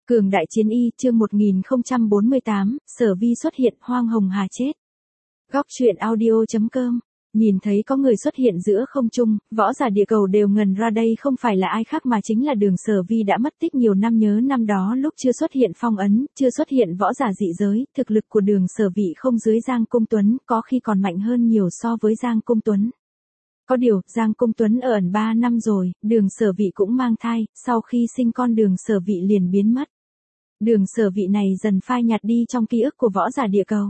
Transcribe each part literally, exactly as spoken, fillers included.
Cường đại chiến y, chương một nghìn không trăm bốn mươi tám, Sở Vi xuất hiện, Hoang Hồng Hà chết. Góc truyện audio chấm com. Nhìn thấy có người xuất hiện giữa không trung, võ giả địa cầu đều ngần ra đây không phải là ai khác mà chính là Đường Sở Vi đã mất tích nhiều năm. Nhớ năm đó lúc chưa xuất hiện phong ấn, chưa xuất hiện võ giả dị giới, thực lực của Đường Sở Vi không dưới Giang Công Tuấn, có khi còn mạnh hơn nhiều so với Giang Công Tuấn. Có điều, Giang Công Tuấn ở ẩn ba năm rồi, Đường Sở Vi cũng mang thai, sau khi sinh con Đường Sở Vi liền biến mất. Đường Sở Vi này dần phai nhạt đi trong ký ức của võ giả địa cầu.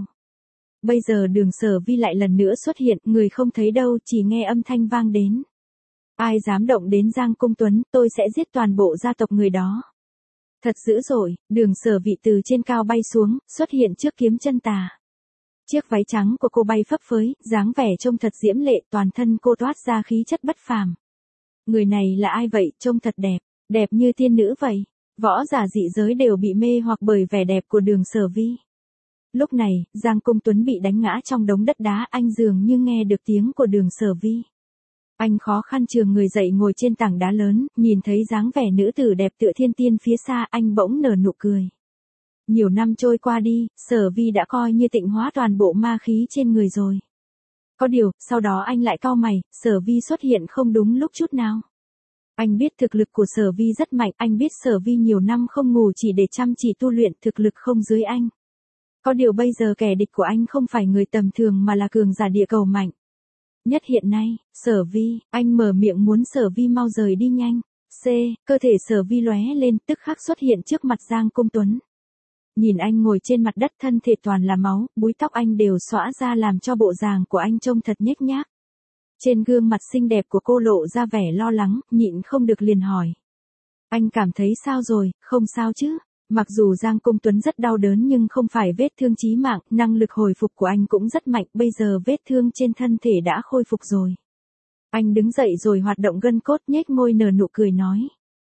Bây giờ Đường Sở Vi lại lần nữa xuất hiện, người không thấy đâu, chỉ nghe âm thanh vang đến. Ai dám động đến Giang Công Tuấn, tôi sẽ giết toàn bộ gia tộc người đó. Thật dữ dội, Đường Sở Vi từ trên cao bay xuống, xuất hiện trước Kiếm Chân Tà. Chiếc váy trắng của cô bay phấp phới, dáng vẻ trông thật diễm lệ, toàn thân cô toát ra khí chất bất phàm. Người này là ai vậy, trông thật đẹp, đẹp như tiên nữ vậy. Võ giả dị giới đều bị mê hoặc bởi vẻ đẹp của Đường Sở Vi. Lúc này, Giang Công Tuấn bị đánh ngã trong đống đất đá, anh dường như nghe được tiếng của Đường Sở Vi. Anh khó khăn chườm người dậy ngồi trên tảng đá lớn, nhìn thấy dáng vẻ nữ tử đẹp tựa thiên tiên phía xa, anh bỗng nở nụ cười. Nhiều năm trôi qua đi, Sở Vi đã coi như tịnh hóa toàn bộ ma khí trên người rồi. Có điều, sau đó anh lại cau mày, Sở Vi xuất hiện không đúng lúc chút nào. Anh biết thực lực của Sở Vi rất mạnh, anh biết Sở Vi nhiều năm không ngủ chỉ để chăm chỉ tu luyện, thực lực không dưới anh. Có điều bây giờ kẻ địch của anh không phải người tầm thường mà là cường giả địa cầu mạnh. Nhất hiện nay, Sở Vi, anh mở miệng muốn Sở Vi mau rời đi nhanh. C, cơ thể Sở Vi lóe lên, tức khắc xuất hiện trước mặt Giang Công Tuấn. Nhìn anh ngồi trên mặt đất, thân thể toàn là máu, búi tóc anh đều xõa ra làm cho bộ dáng của anh trông thật nhếch nhác. Trên gương mặt xinh đẹp của cô lộ ra vẻ lo lắng, nhịn không được liền hỏi. Anh cảm thấy sao rồi, không sao chứ? Mặc dù Giang Công Tuấn rất đau đớn nhưng không phải vết thương chí mạng, năng lực hồi phục của anh cũng rất mạnh, bây giờ vết thương trên thân thể đã khôi phục rồi. Anh đứng dậy rồi hoạt động gân cốt, nhếch môi nở nụ cười nói.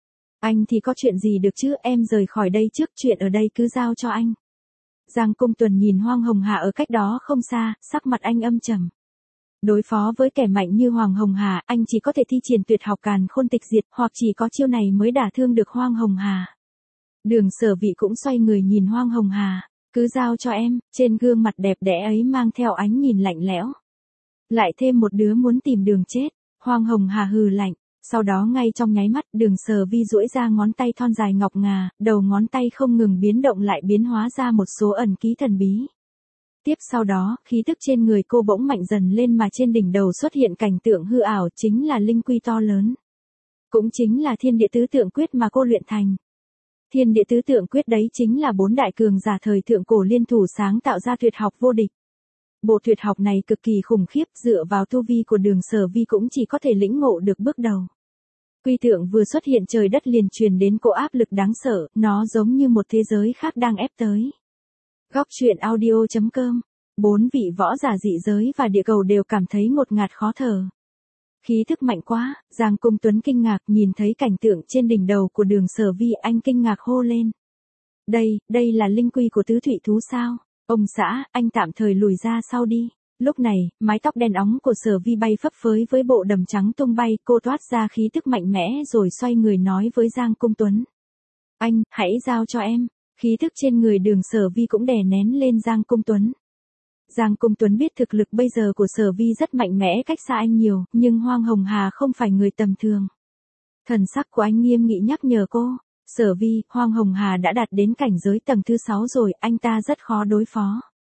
Anh thì có chuyện gì được chứ, em rời khỏi đây trước, chuyện ở đây cứ giao cho anh. Giang Công Tuấn nhìn Hoang Hồng Hà ở cách đó không xa, sắc mặt anh âm trầm. Đối phó với kẻ mạnh như Hoàng Hồng Hà, anh chỉ có thể thi triển tuyệt học Càn Khôn Tịch Diệt, hoặc chỉ có chiêu này mới đả thương được Hoang Hồng Hà. Đường Sở Vi cũng xoay người nhìn Hoang Hồng Hà, cứ giao cho em, trên gương mặt đẹp đẽ ấy mang theo ánh nhìn lạnh lẽo. Lại thêm một đứa muốn tìm đường chết, Hoang Hồng Hà hừ lạnh, sau đó ngay trong nháy mắt, Đường Sở Vi duỗi ra ngón tay thon dài ngọc ngà, đầu ngón tay không ngừng biến động lại biến hóa ra một số ẩn ký thần bí. Tiếp sau đó, khí tức trên người cô bỗng mạnh dần lên mà trên đỉnh đầu xuất hiện cảnh tượng hư ảo, chính là linh quy to lớn. Cũng chính là Thiên Địa Tứ Tượng Quyết mà cô luyện thành. Thiên Địa Tứ Tượng Quyết đấy chính là bốn đại cường giả thời thượng cổ liên thủ sáng tạo ra tuyệt học vô địch. Bộ tuyệt học này cực kỳ khủng khiếp, dựa vào tu vi của Đường Sở Vi cũng chỉ có thể lĩnh ngộ được bước đầu. Quy tượng vừa xuất hiện trời đất liền truyền đến cô áp lực đáng sợ, nó giống như một thế giới khác đang ép tới. Góc truyện audio chấm com. Bốn vị võ giả dị giới và địa cầu đều cảm thấy ngột ngạt khó thở. Khí thức mạnh quá, Giang Công Tuấn kinh ngạc nhìn thấy cảnh tượng trên đỉnh đầu của Đường Sở Vi, anh kinh ngạc hô lên. Đây, đây là linh quy của tứ thủy thú sao? Ông xã, anh tạm thời lùi ra sau đi. Lúc này, mái tóc đen óng của Sở Vi bay phấp phới với bộ đầm trắng tung bay, cô toát ra khí thức mạnh mẽ rồi xoay người nói với Giang Công Tuấn. Anh, hãy giao cho em. Khí thức trên người Đường Sở Vi cũng đè nén lên Giang Công Tuấn. Giang Công Tuấn biết thực lực bây giờ của Sở Vi rất mạnh mẽ cách xa anh nhiều, nhưng Hoang Hồng Hà không phải người tầm thường. Thần sắc của anh nghiêm nghị nhắc nhở cô, Sở Vi, Hoang Hồng Hà đã đạt đến cảnh giới tầng thứ sáu rồi, anh ta rất khó đối phó.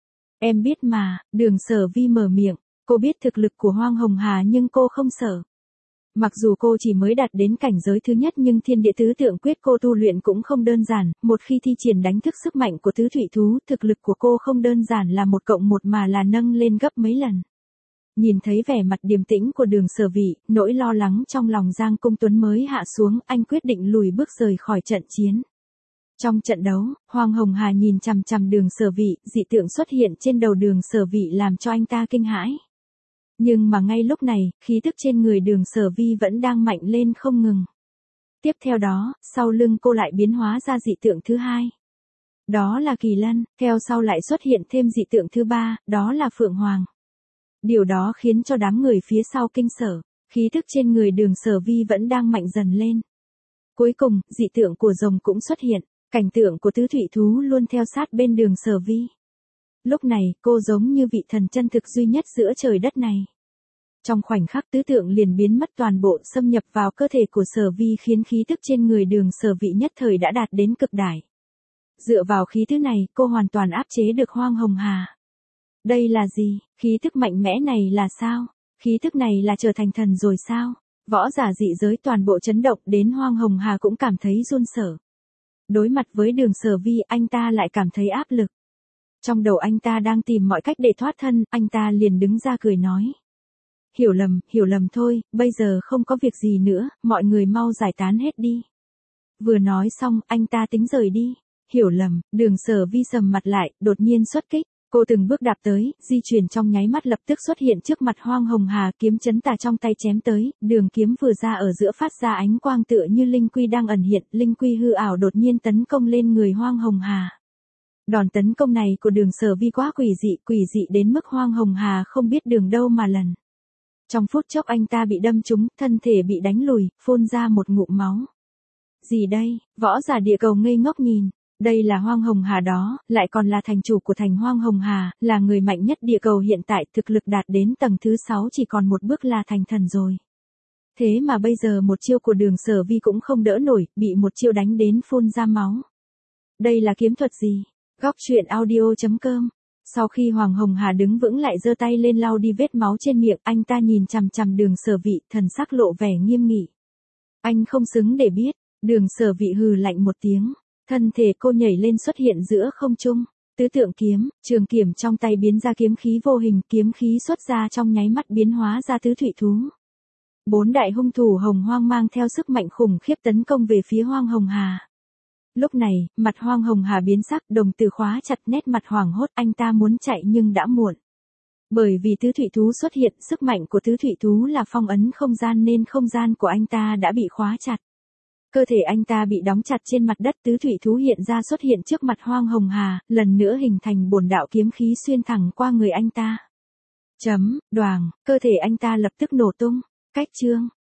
Em biết mà, Đường Sở Vi mở miệng, cô biết thực lực của Hoang Hồng Hà nhưng cô không sợ. Mặc dù cô chỉ mới đạt đến cảnh giới thứ nhất nhưng Thiên Địa Tứ Tượng Quyết cô tu luyện cũng không đơn giản, một khi thi triển đánh thức sức mạnh của tứ thủy thú, thực lực của cô không đơn giản là một cộng một mà là nâng lên gấp mấy lần. Nhìn thấy vẻ mặt điềm tĩnh của Đường Sở Vi, nỗi lo lắng trong lòng Giang Công Tuấn mới hạ xuống, anh quyết định lùi bước rời khỏi trận chiến. Trong trận đấu, Hoang Hồng Hà nhìn chằm chằm Đường Sở Vi, dị tượng xuất hiện trên đầu Đường Sở Vi làm cho anh ta kinh hãi. Nhưng mà ngay lúc này, khí tức trên người Đường Sở Vi vẫn đang mạnh lên không ngừng. Tiếp theo đó, sau lưng cô lại biến hóa ra dị tượng thứ hai. Đó là Kỳ Lân, theo sau lại xuất hiện thêm dị tượng thứ ba, đó là Phượng Hoàng. Điều đó khiến cho đám người phía sau kinh sợ, khí tức trên người Đường Sở Vi vẫn đang mạnh dần lên. Cuối cùng, dị tượng của rồng cũng xuất hiện. Cảnh tượng của tứ thủy thú luôn theo sát bên đường Sở Vi. Lúc này, cô giống như vị thần chân thực duy nhất giữa trời đất này. Trong khoảnh khắc tứ tượng liền biến mất toàn bộ, xâm nhập vào cơ thể của Sở Vi khiến khí tức trên người đường Sở Vi nhất thời đã đạt đến cực đại. Dựa vào khí thứ này, cô hoàn toàn áp chế được Hoang Hồng Hà. Đây là gì? Khí tức mạnh mẽ này là sao? Khí tức này là trở thành thần rồi sao? Võ giả dị giới toàn bộ chấn động, đến Hoang Hồng Hà cũng cảm thấy run sợ. Đối mặt với đường Sở Vi, anh ta lại cảm thấy áp lực. Trong đầu anh ta đang tìm mọi cách để thoát thân, anh ta liền đứng ra cười nói. Hiểu lầm, hiểu lầm thôi, bây giờ không có việc gì nữa, mọi người mau giải tán hết đi. Vừa nói xong, anh ta tính rời đi. Hiểu lầm, đường Sở Vi sầm mặt lại, đột nhiên xuất kích. Cô từng bước đạp tới, di chuyển trong nháy mắt lập tức xuất hiện trước mặt Hoang Hồng Hà, kiếm chấn tà trong tay chém tới, đường kiếm vừa ra ở giữa phát ra ánh quang tựa như linh quy đang ẩn hiện, linh quy hư ảo đột nhiên tấn công lên người Hoang Hồng Hà. Đòn tấn công này của đường Sở Vi quá quỷ dị, quỷ dị đến mức Hoang Hồng Hà không biết đường đâu mà lần. Trong phút chốc anh ta bị đâm trúng, thân thể bị đánh lùi, phun ra một ngụm máu. Gì đây? Võ giả địa cầu ngây ngốc nhìn. Đây là Hoang Hồng Hà đó, lại còn là thành chủ của thành Hoang Hồng Hà, là người mạnh nhất địa cầu hiện tại, thực lực đạt đến tầng thứ sáu chỉ còn một bước là thành thần rồi. Thế mà bây giờ một chiêu của đường Sở Vi cũng không đỡ nổi, bị một chiêu đánh đến phun ra máu. Đây là kiếm thuật gì? Góc truyện audio chấm com. Sau khi Hoàng Hồng Hà đứng vững lại giơ tay lên lau đi vết máu trên miệng, anh ta nhìn chằm chằm đường Sở Vi, thần sắc lộ vẻ nghiêm nghị. Anh không xứng để biết, đường Sở Vi hừ lạnh một tiếng. Thân thể cô nhảy lên xuất hiện giữa không trung, tứ tượng kiếm, trường kiếm trong tay biến ra kiếm khí vô hình, kiếm khí xuất ra trong nháy mắt biến hóa ra tứ thủy thú. Bốn đại hung thủ hồng hoang mang theo sức mạnh khủng khiếp tấn công về phía Hoang Hồng Hà. Lúc này, mặt Hoang Hồng Hà biến sắc, đồng tử khóa chặt, nét mặt hoảng hốt, anh ta muốn chạy nhưng đã muộn. Bởi vì tứ thủy thú xuất hiện, sức mạnh của tứ thủy thú là phong ấn không gian nên không gian của anh ta đã bị khóa chặt. Cơ thể anh ta bị đóng chặt trên mặt đất, tứ thủy thú hiện ra xuất hiện trước mặt Hoang Hồng Hà, lần nữa hình thành bổn đạo kiếm khí xuyên thẳng qua người anh ta. Chấm, đoàng, cơ thể anh ta lập tức nổ tung. Cách chương.